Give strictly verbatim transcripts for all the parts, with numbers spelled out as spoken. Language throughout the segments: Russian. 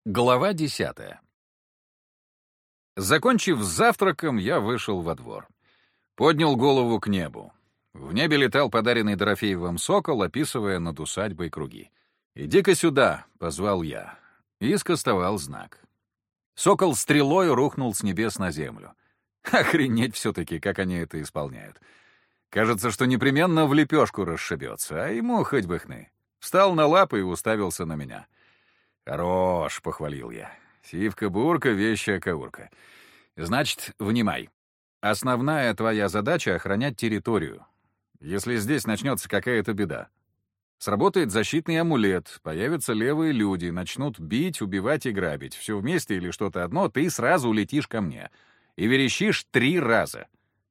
Глава десятая. Закончив с завтраком, я вышел во двор. Поднял голову к небу. В небе летал подаренный Дорофеевым сокол, описывая над усадьбой круги. «Иди-ка сюда», — позвал я, и скостовал знак. Сокол стрелой рухнул с небес на землю. Охренеть все-таки, как они это исполняют. Кажется, что непременно в лепешку расшибется, а ему хоть бы хны. Встал на лапы и уставился на меня. «Хорош», — похвалил я. «Сивка-бурка, вещая-каурка. Значит, внимай. Основная твоя задача — охранять территорию. Если здесь начнется какая-то беда, сработает защитный амулет, появятся левые люди, начнут бить, убивать и грабить. Все вместе или что-то одно, ты сразу улетишь ко мне. И верещишь три раза».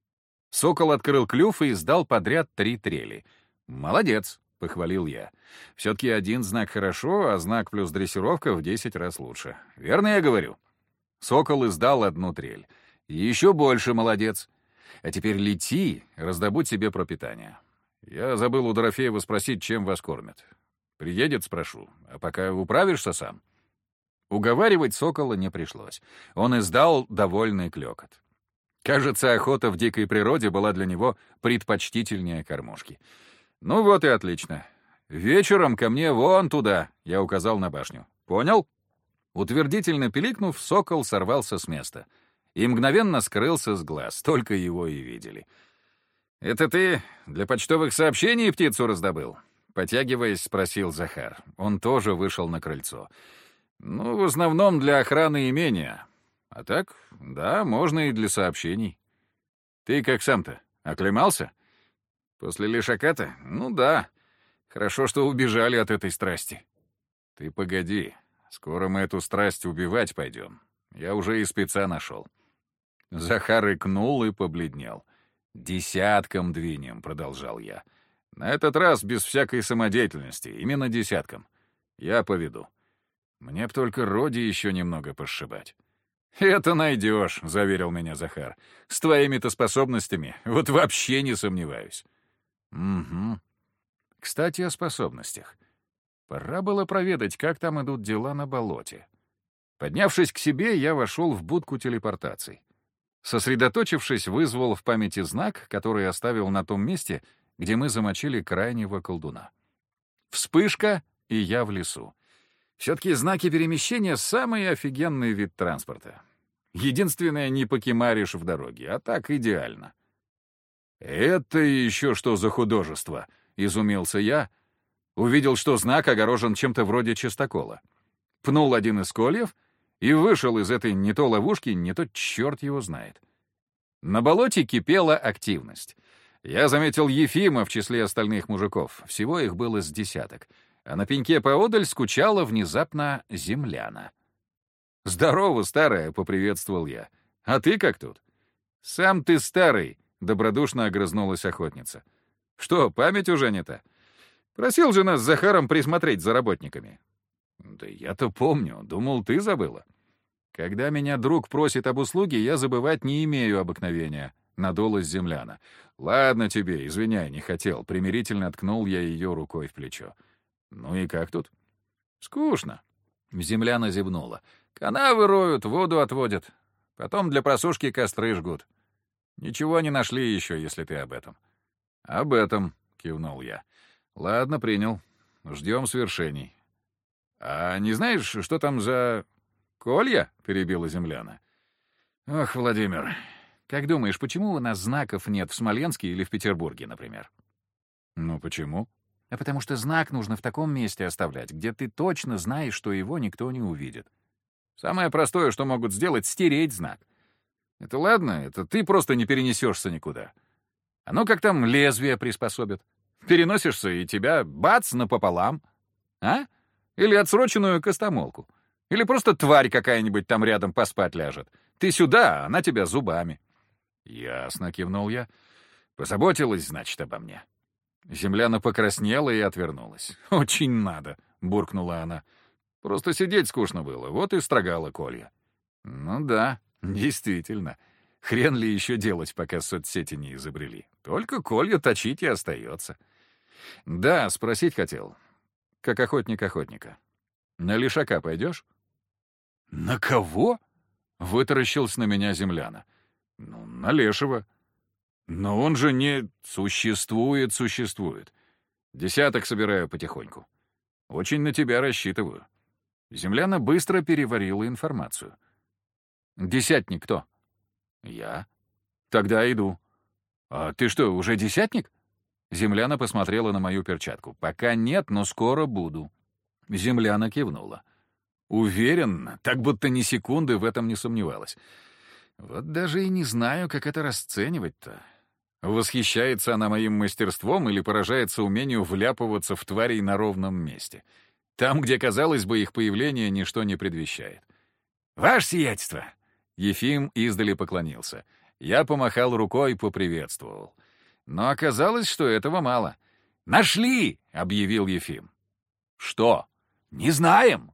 Сокол открыл клюв и издал подряд три трели. «Молодец», — похвалил я. «Все-таки один знак хорошо, а знак плюс дрессировка в десять раз лучше. Верно я говорю?» Сокол издал одну трель. «Еще больше молодец. А теперь лети, раздобудь себе пропитание. Я забыл у Дорофеева спросить, чем вас кормят. Приедет, спрошу. А пока управишься сам». Уговаривать сокола не пришлось. Он издал довольный клёкот. Кажется, охота в дикой природе была для него предпочтительнее кормушки. «Ну вот и отлично. Вечером ко мне вон туда», — я указал на башню. «Понял?» Утвердительно пиликнув, сокол сорвался с места и мгновенно скрылся с глаз, только его и видели. «Это ты для почтовых сообщений птицу раздобыл?» Потягиваясь, спросил Захар. Он тоже вышел на крыльцо. «Ну, в основном для охраны имения. А так, да, можно и для сообщений. Ты как сам-то, оклемался? После лишака-то? Ну да. Хорошо, что убежали от этой страсти». «Ты погоди, скоро мы эту страсть убивать пойдем. Я уже и спеца нашел». Захар икнул и побледнел. «Десятком двинем», — продолжал я. «На этот раз без всякой самодеятельности, именно десятком. Я поведу. Мне б только Роди еще немного пошибать». «Это найдешь», — заверил меня Захар. «С твоими-то способностями вот вообще не сомневаюсь». «Угу. Кстати, о способностях. Пора было проведать, как там идут дела на болоте». Поднявшись к себе, я вошел в будку телепортаций. Сосредоточившись, вызвал в памяти знак, который оставил на том месте, где мы замочили крайнего колдуна. Вспышка, и я в лесу. Все-таки знаки перемещения — самый офигенный вид транспорта. Единственное, не покемаришь в дороге, а так идеально. «Это еще что за художество?» — изумился я. Увидел, что знак огорожен чем-то вроде чистокола. Пнул один из кольев и вышел из этой не то ловушки, не то черт его знает. На болоте кипела активность. Я заметил Ефима в числе остальных мужиков. Всего их было с десяток. А на пеньке поодаль скучала внезапно земляна. «Здорово, старая!» — поприветствовал я. «А ты как тут?» «Сам ты старый!» — добродушно огрызнулась охотница. «Что, память уже не та? Просил же нас с Захаром присмотреть за работниками». «Да я-то помню. Думал, ты забыла». «Когда меня друг просит об услуге, я забывать не имею обыкновения», — надулась земляна. «Ладно тебе, извиняй, не хотел». Примирительно ткнул я ее рукой в плечо. «Ну и как тут?» «Скучно». Земляна зевнула. «Канавы роют, воду отводят. Потом для просушки костры жгут. Ничего не нашли еще, если ты об этом». «Об этом», — кивнул я. «Ладно, принял. Ждем свершений». «А не знаешь, что там за...» «Колья?» — перебила земляна. «Ох, Владимир, как думаешь, почему у нас знаков нет в Смоленске или в Петербурге, например?» «Ну, почему?» «А потому что знак нужно в таком месте оставлять, где ты точно знаешь, что его никто не увидит. Самое простое, что могут сделать — стереть знак. Это ладно, это ты просто не перенесешься никуда. А ну как там лезвие приспособят? Переносишься, и тебя бац напополам. А? Или отсроченную костомолку. Или просто тварь какая-нибудь там рядом поспать ляжет. Ты сюда, а она тебя зубами». «Ясно», — кивнул я. «Позаботилась, значит, обо мне». Земляна покраснела и отвернулась. «Очень надо», — буркнула она. «Просто сидеть скучно было, вот и строгала колья». «Ну да, действительно. Хрен ли еще делать, пока соцсети не изобрели? Только колья точить и остается». «Да, спросить хотел. Как охотник охотника. На лишака пойдешь?» «На кого?» — вытаращился на меня земляна. «Ну, на Лешего». «Но он же не... Существует, существует. Десяток собираю потихоньку. Очень на тебя рассчитываю». Земляна быстро переварила информацию. «Десятник кто?» «Я». «Тогда иду». «А ты что, уже десятник?» Земляна посмотрела на мою перчатку. «Пока нет, но скоро буду». Земляна кивнула. Уверен, так будто ни секунды в этом не сомневалась. Вот даже и не знаю, как это расценивать-то. Восхищается она моим мастерством или поражается умению вляпываться в тварей на ровном месте? Там, где, казалось бы, их появление ничто не предвещает. «Ваше сиятельство!» Ефим издали поклонился. Я помахал рукой, поприветствовал. Но оказалось, что этого мало. «Нашли!» — объявил Ефим. «Что?» «Не знаем!»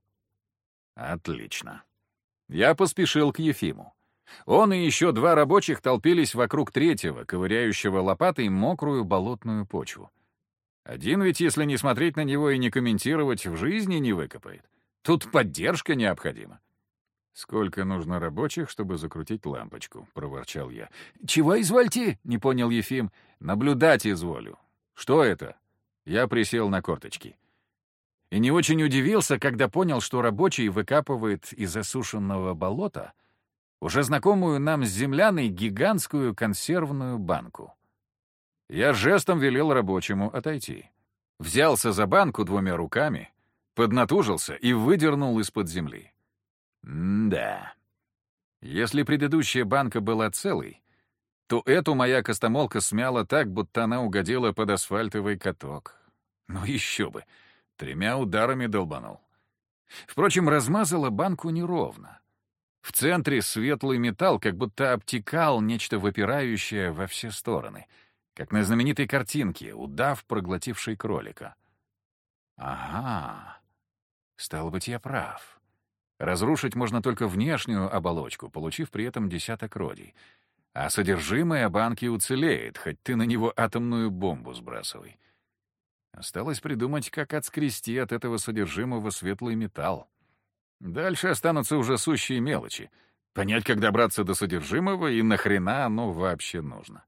Отлично. Я поспешил к Ефиму. Он и еще два рабочих толпились вокруг третьего, ковыряющего лопатой мокрую болотную почву. Один ведь, если не смотреть на него и не комментировать, в жизни не выкопает. Тут поддержка необходима. «Сколько нужно рабочих, чтобы закрутить лампочку?» — проворчал я. «Чего извольте?» — не понял Ефим. «Наблюдать изволю». «Что это?» Я присел на корточки. И не очень удивился, когда понял, что рабочий выкапывает из засушенного болота уже знакомую нам с земляной гигантскую консервную банку. Я жестом велел рабочему отойти. Взялся за банку двумя руками, поднатужился и выдернул из-под земли. М-да. Если предыдущая банка была целой, то эту моя костомолка смяла так, будто она угодила под асфальтовый каток. Ну еще бы, тремя ударами долбанул. Впрочем, размазала банку неровно. В центре светлый металл как будто обтекал нечто выпирающее во все стороны, как на знаменитой картинке «Удав, проглотивший кролика». Ага, стало быть, я прав. Разрушить можно только внешнюю оболочку, получив при этом десяток родий. А содержимое банки уцелеет, хоть ты на него атомную бомбу сбрасывай. Осталось придумать, как отскрести от этого содержимого светлый металл. Дальше останутся уже сущие мелочи. Понять, как добраться до содержимого и нахрена оно вообще нужно.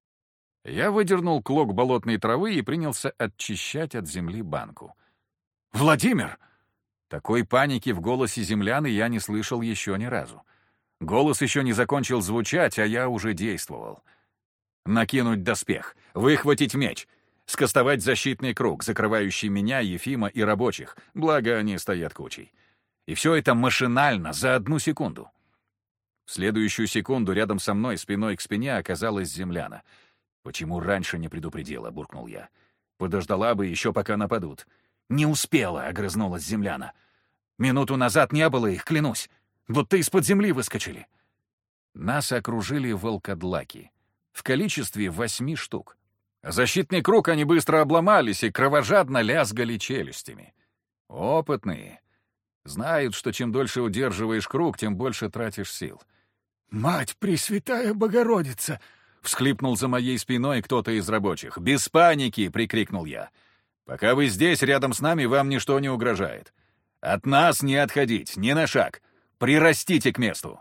Я выдернул клок болотной травы и принялся очищать от земли банку. «Владимир!» Такой паники в голосе земляны я не слышал еще ни разу. Голос еще не закончил звучать, а я уже действовал. Накинуть доспех, выхватить меч, скостовать защитный круг, закрывающий меня, Ефима и рабочих, благо они стоят кучей. И все это машинально, за одну секунду. В следующую секунду рядом со мной, спиной к спине, оказалась земляна. «Почему раньше не предупредила?» — буркнул я. «Подождала бы еще, пока нападут». «Не успела», — огрызнулась земляна. «Минуту назад не было их, клянусь. Будто из-под земли выскочили». Нас окружили волкодлаки. В количестве восьми штук. Защитный круг они быстро обломались и кровожадно лязгали челюстями. Опытные. Знают, что чем дольше удерживаешь круг, тем больше тратишь сил. «Мать Пресвятая Богородица!» — всхлипнул за моей спиной кто-то из рабочих. «Без паники!» — прикрикнул я. «Пока вы здесь, рядом с нами, вам ничто не угрожает. От нас не отходить, ни на шаг. Прирастите к месту!»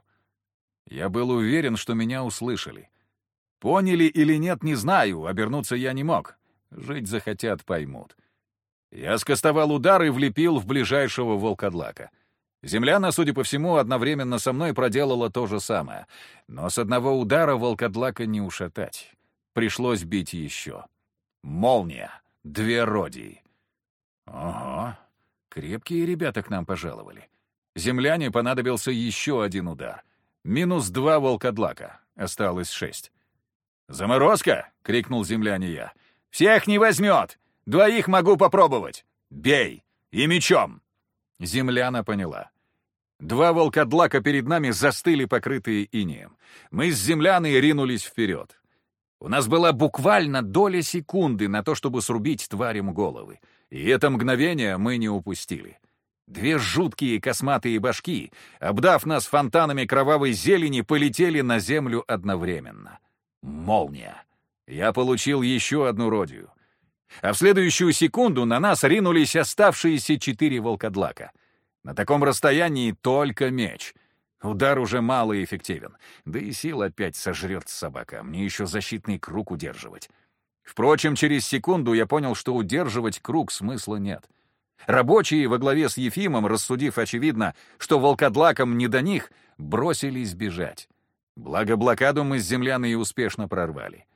Я был уверен, что меня услышали. Поняли или нет, не знаю, обернуться я не мог. Жить захотят, поймут. Я скостовал удар и влепил в ближайшего волкодлака. Земляна, судя по всему, одновременно со мной проделала то же самое. Но с одного удара волкодлака не ушатать. Пришлось бить еще. Молния. Две родии. Ого, крепкие ребята к нам пожаловали. Земляне понадобился еще один удар. Минус два волкодлака. Осталось шесть. «Заморозка!» — крикнул земляне я. «Всех не возьмет! Двоих могу попробовать! Бей! И мечом!» Земляна поняла. Два волкодлака перед нами застыли, покрытые инеем. Мы с земляной ринулись вперед. У нас была буквально доля секунды на то, чтобы срубить тварям головы. И это мгновение мы не упустили. Две жуткие косматые башки, обдав нас фонтанами кровавой зелени, полетели на землю одновременно. Молния. Я получил еще одну родию. А в следующую секунду на нас ринулись оставшиеся четыре волкодлака. На таком расстоянии только меч. Удар уже малоэффективен. Да и сил опять сожрет собака. Мне еще защитный круг удерживать. Впрочем, через секунду я понял, что удерживать круг смысла нет. Рабочие во главе с Ефимом, рассудив, очевидно, что волкодлакам не до них, бросились бежать. Благо блокаду мы с земляной успешно прорвали.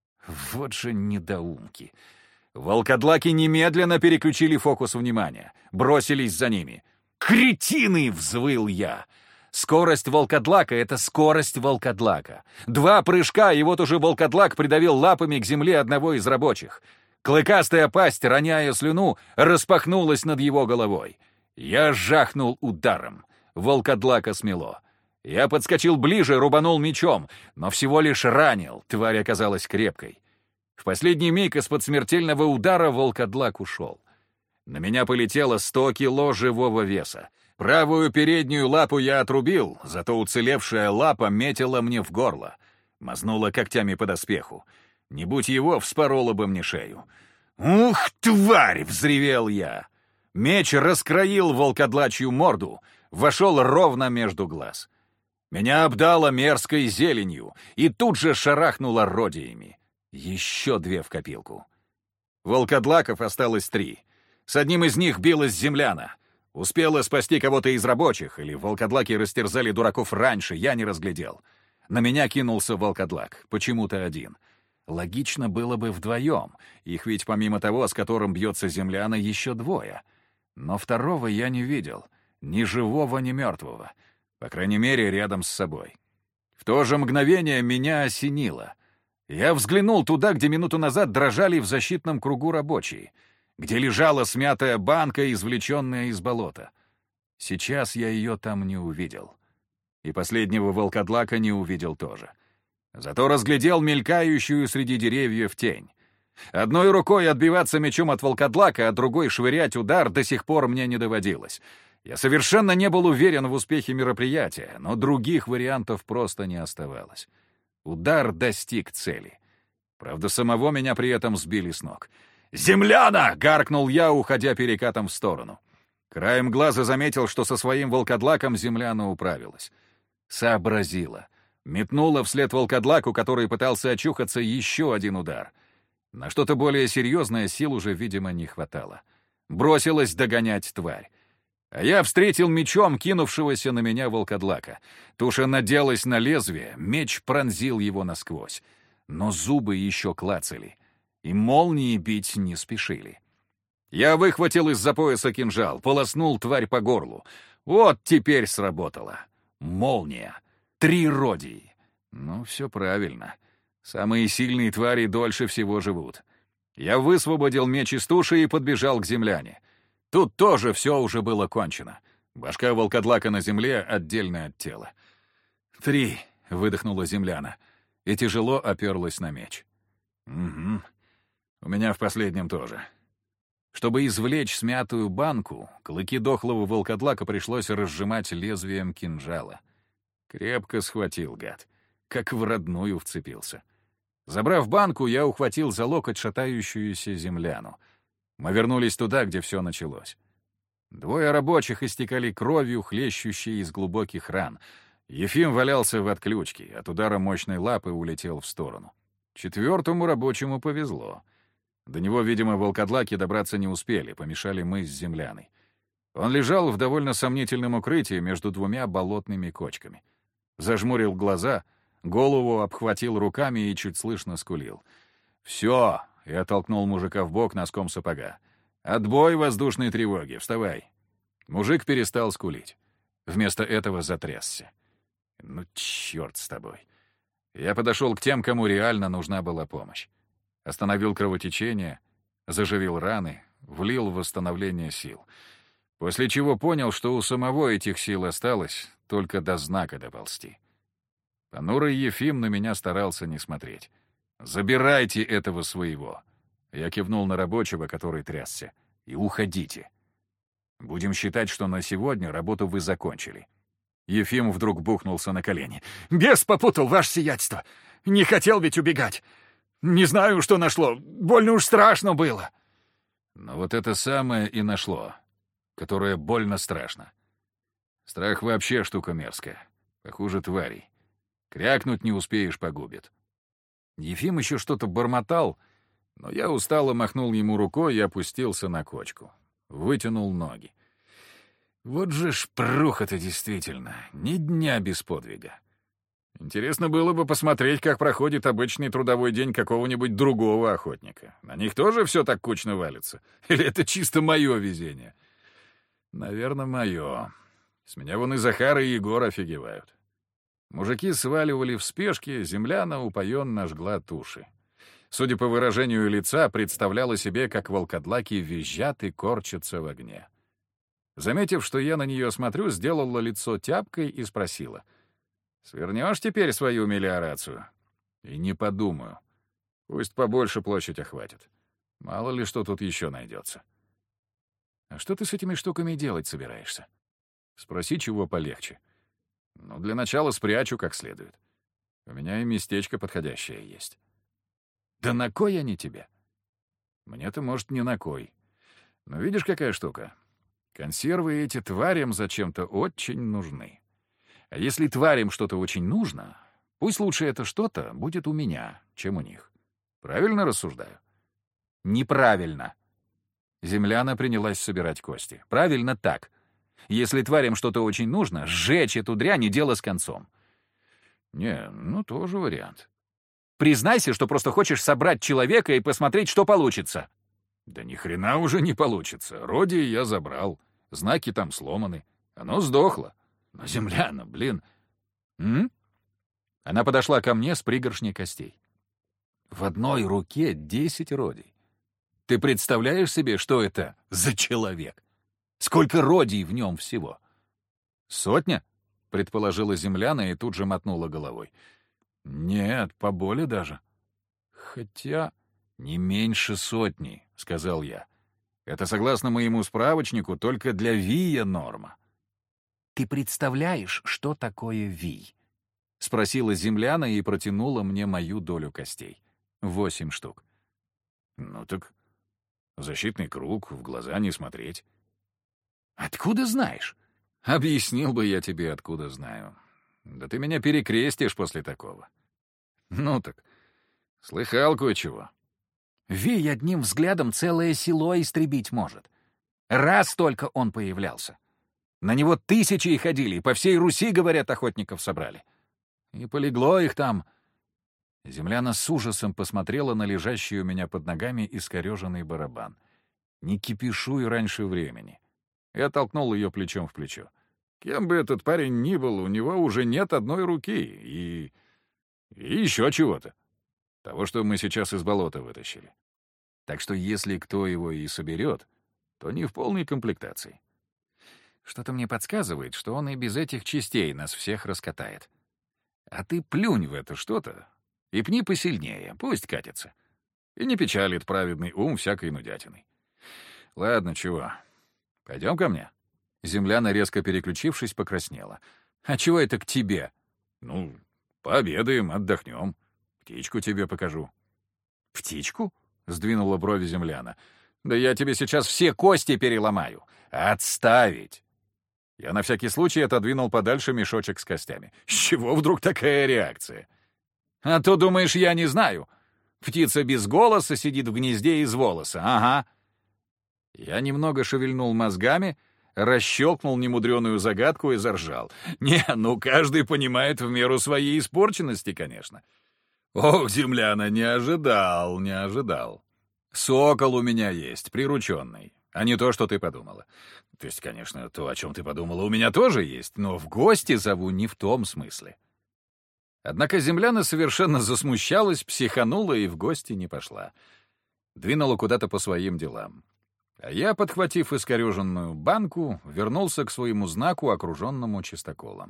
Вот же недоумки. Волкодлаки немедленно переключили фокус внимания. Бросились за ними. «Кретины!» — взвыл я. Скорость волкодлака — это скорость волкодлака. Два прыжка, и вот уже волкодлак придавил лапами к земле одного из рабочих. Клыкастая пасть, роняя слюну, распахнулась над его головой. Я жахнул ударом. Волкодлака смело. Я подскочил ближе, рубанул мечом, но всего лишь ранил. Тварь оказалась крепкой. В последний миг из-под смертельного удара волкодлак ушел. На меня полетело сто кило живого веса. Правую переднюю лапу я отрубил, зато уцелевшая лапа метила мне в горло. Мазнула когтями по доспеху. Не будь его, вспорола бы мне шею. «Ух, тварь!» — взревел я. Меч раскроил волкодлачью морду, вошел ровно между глаз. Меня обдало мерзкой зеленью и тут же шарахнуло родиями. Еще две в копилку. Волкодлаков осталось три. С одним из них билась земляна. Успела спасти кого-то из рабочих, или волкодлаки растерзали дураков раньше, я не разглядел. На меня кинулся волкодлак, почему-то один. Логично было бы вдвоем, их ведь помимо того, с которым бьется земляна, еще двое. Но второго я не видел, ни живого, ни мертвого. По крайней мере, рядом с собой. В то же мгновение меня осенило. Я взглянул туда, где минуту назад дрожали в защитном кругу рабочие, где лежала смятая банка, извлеченная из болота. Сейчас я ее там не увидел. И последнего волкодлака не увидел тоже. Зато разглядел мелькающую среди деревьев тень. Одной рукой отбиваться мечом от волкодлака, а другой швырять удар до сих пор мне не доводилось. Я совершенно не был уверен в успехе мероприятия, но других вариантов просто не оставалось. Удар достиг цели. Правда, самого меня при этом сбили с ног. «Земляна!» — гаркнул я, уходя перекатом в сторону. Краем глаза заметил, что со своим волкодлаком земляна управилась. Сообразила. Метнула вслед волкодлаку, который пытался очухаться, еще один удар. На что-то более серьезное сил уже, видимо, не хватало. Бросилась догонять тварь. А я встретил мечом кинувшегося на меня волкодлака. Туша наделась на лезвие, меч пронзил его насквозь. Но зубы еще клацали. И молнии бить не спешили. Я выхватил из-за пояса кинжал, полоснул тварь по горлу. Вот теперь сработало. Молния. Три родии. Ну, все правильно. Самые сильные твари дольше всего живут. Я высвободил меч из туши и подбежал к земляне. Тут тоже все уже было кончено. Башка волкодлака на земле отдельно от тела. «Три», — выдохнула земляна, и тяжело оперлась на меч. «Угу. У меня в последнем тоже». Чтобы извлечь смятую банку, клыки дохлого волкодлака пришлось разжимать лезвием кинжала. Крепко схватил, гад, как в родную вцепился. Забрав банку, я ухватил за локоть шатающуюся земляну. Мы вернулись туда, где все началось. Двое рабочих истекали кровью, хлещущей из глубоких ран. Ефим валялся в отключке, от удара мощной лапы улетел в сторону. Четвертому рабочему повезло. До него, видимо, волкодлаки добраться не успели, помешали мы с земляной. Он лежал в довольно сомнительном укрытии между двумя болотными кочками. Зажмурил глаза, голову обхватил руками и чуть слышно скулил. «Все!» — я толкнул мужика в бок носком сапога. «Отбой воздушной тревоги! Вставай!» Мужик перестал скулить. Вместо этого затрясся. «Ну, черт с тобой!» Я подошел к тем, кому реально нужна была помощь. Остановил кровотечение, заживил раны, влил в восстановление сил. После чего понял, что у самого этих сил осталось только до знака доползти. Понурый Ефим на меня старался не смотреть. «Забирайте этого своего!» Я кивнул на рабочего, который трясся. «И уходите. Будем считать, что на сегодня работу вы закончили». Ефим вдруг бухнулся на колени. «Бес попутал, ваше сиятельство! Не хотел ведь убегать! Не знаю, что нашло. Больно уж страшно было». Но вот это самое и нашло, которое больно страшно. Страх вообще штука мерзкая. Похуже тварей. Крякнуть не успеешь — погубит. Ефим еще что-то бормотал, но я устало махнул ему рукой и опустился на кочку. Вытянул ноги. Вот же шпруха-то действительно, ни дня без подвига. Интересно было бы посмотреть, как проходит обычный трудовой день какого-нибудь другого охотника. На них тоже все так кучно валится? Или это чисто мое везение? Наверное, мое. С меня вон и Захар, и Егор офигевают. Мужики сваливали в спешке, земляна упоенно жгла туши. Судя по выражению лица, представляла себе, как волкодлаки визжат и корчатся в огне. Заметив, что я на нее смотрю, сделала лицо тяпкой и спросила: «Свернешь теперь свою мелиорацию?» «И не подумаю. Пусть побольше площадь охватит. Мало ли что тут еще найдется». «А что ты с этими штуками делать собираешься?» «Спроси, чего полегче. Ну, для начала спрячу как следует. У меня и местечко подходящее есть». «Да на кой они тебе?» «Мне-то, может, не на кой. Но видишь, какая штука? Консервы эти тварям зачем-то очень нужны. А если тварям что-то очень нужно, пусть лучше это что-то будет у меня, чем у них. Правильно рассуждаю?» «Неправильно». Земляна принялась собирать кости. «Правильно так. Если тварям что-то очень нужно, сжечь эту дрянь и дело с концом». «Не, ну тоже вариант». «Признайся, что просто хочешь собрать человека и посмотреть, что получится». «Да ни хрена уже не получится. Роди я забрал. Знаки там сломаны. Оно сдохло. Но земляна, блин...» «М?» Она подошла ко мне с пригоршней костей. В одной руке десять родий. Ты представляешь себе, что это за человек? Сколько родий в нем всего? «Сотня?» — предположила земляна и тут же мотнула головой. «Нет, поболее даже». «Хотя...» «Не меньше сотни», — сказал я. «Это, согласно моему справочнику, только для Вия норма». «Ты представляешь, что такое Вий?» — спросила земляна и протянула мне мою долю костей. Восемь штук. «Ну так защитный круг, в глаза не смотреть». «Откуда знаешь?» «Объяснил бы я тебе, откуда знаю. Да ты меня перекрестишь после такого». «Ну так, слыхал кое-чего». «Вий одним взглядом целое село истребить может. Раз только он появлялся. На него тысячи и ходили, по всей Руси, говорят, охотников собрали. И полегло их там». Земляна с ужасом посмотрела на лежащий у меня под ногами искореженный барабан. «Не кипишуй раньше времени». Я толкнул ее плечом в плечо. «Кем бы этот парень ни был, у него уже нет одной руки и... и еще чего-то. Того, что мы сейчас из болота вытащили. Так что если кто его и соберет, то не в полной комплектации. Что-то мне подсказывает, что он и без этих частей нас всех раскатает. А ты плюнь в это что-то и пни посильнее, пусть катится. И не печалит праведный ум всякой нудятиной. Ладно, чего, пойдем ко мне?» Земляна, резко переключившись, покраснела. «А чего это к тебе?» «Ну, пообедаем, отдохнем. Птичку тебе покажу». «Птичку?» — сдвинула брови земляна. «Да я тебе сейчас все кости переломаю. Отставить!» Я на всякий случай отодвинул подальше мешочек с костями. С чего вдруг такая реакция? «А то, думаешь, я не знаю? Птица без голоса сидит в гнезде из волоса, ага». Я немного шевельнул мозгами, расщелкнул немудреную загадку и заржал. «Не, ну каждый понимает в меру своей испорченности, конечно». «Ох, земляна, не ожидал, не ожидал. Сокол у меня есть, прирученный, а не то, что ты подумала. То есть, конечно, то, о чем ты подумала, у меня тоже есть, но в гости зову не в том смысле». Однако земляна совершенно засмущалась, психанула и в гости не пошла. Двинула куда-то по своим делам. А я, подхватив искореженную банку, вернулся к своему знаку, окруженному чистоколом.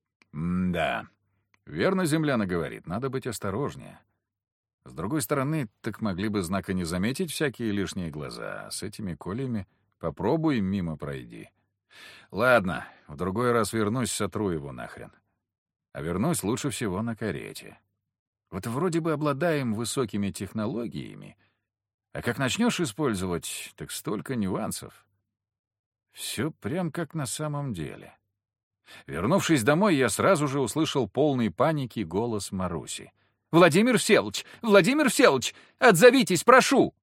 М-да. Верно земляна говорит, надо быть осторожнее. С другой стороны, так могли бы знака не заметить всякие лишние глаза, а с этими колями попробуй мимо пройди. Ладно, в другой раз вернусь, сотру его нахрен. А вернусь лучше всего на карете. Вот вроде бы обладаем высокими технологиями, а как начнешь использовать, так столько нюансов. Все прям как на самом деле. Вернувшись домой, я сразу же услышал полный паники голос Маруси. «Владимир Всеволодович! Владимир Всеволодович! Отзовитесь, прошу!»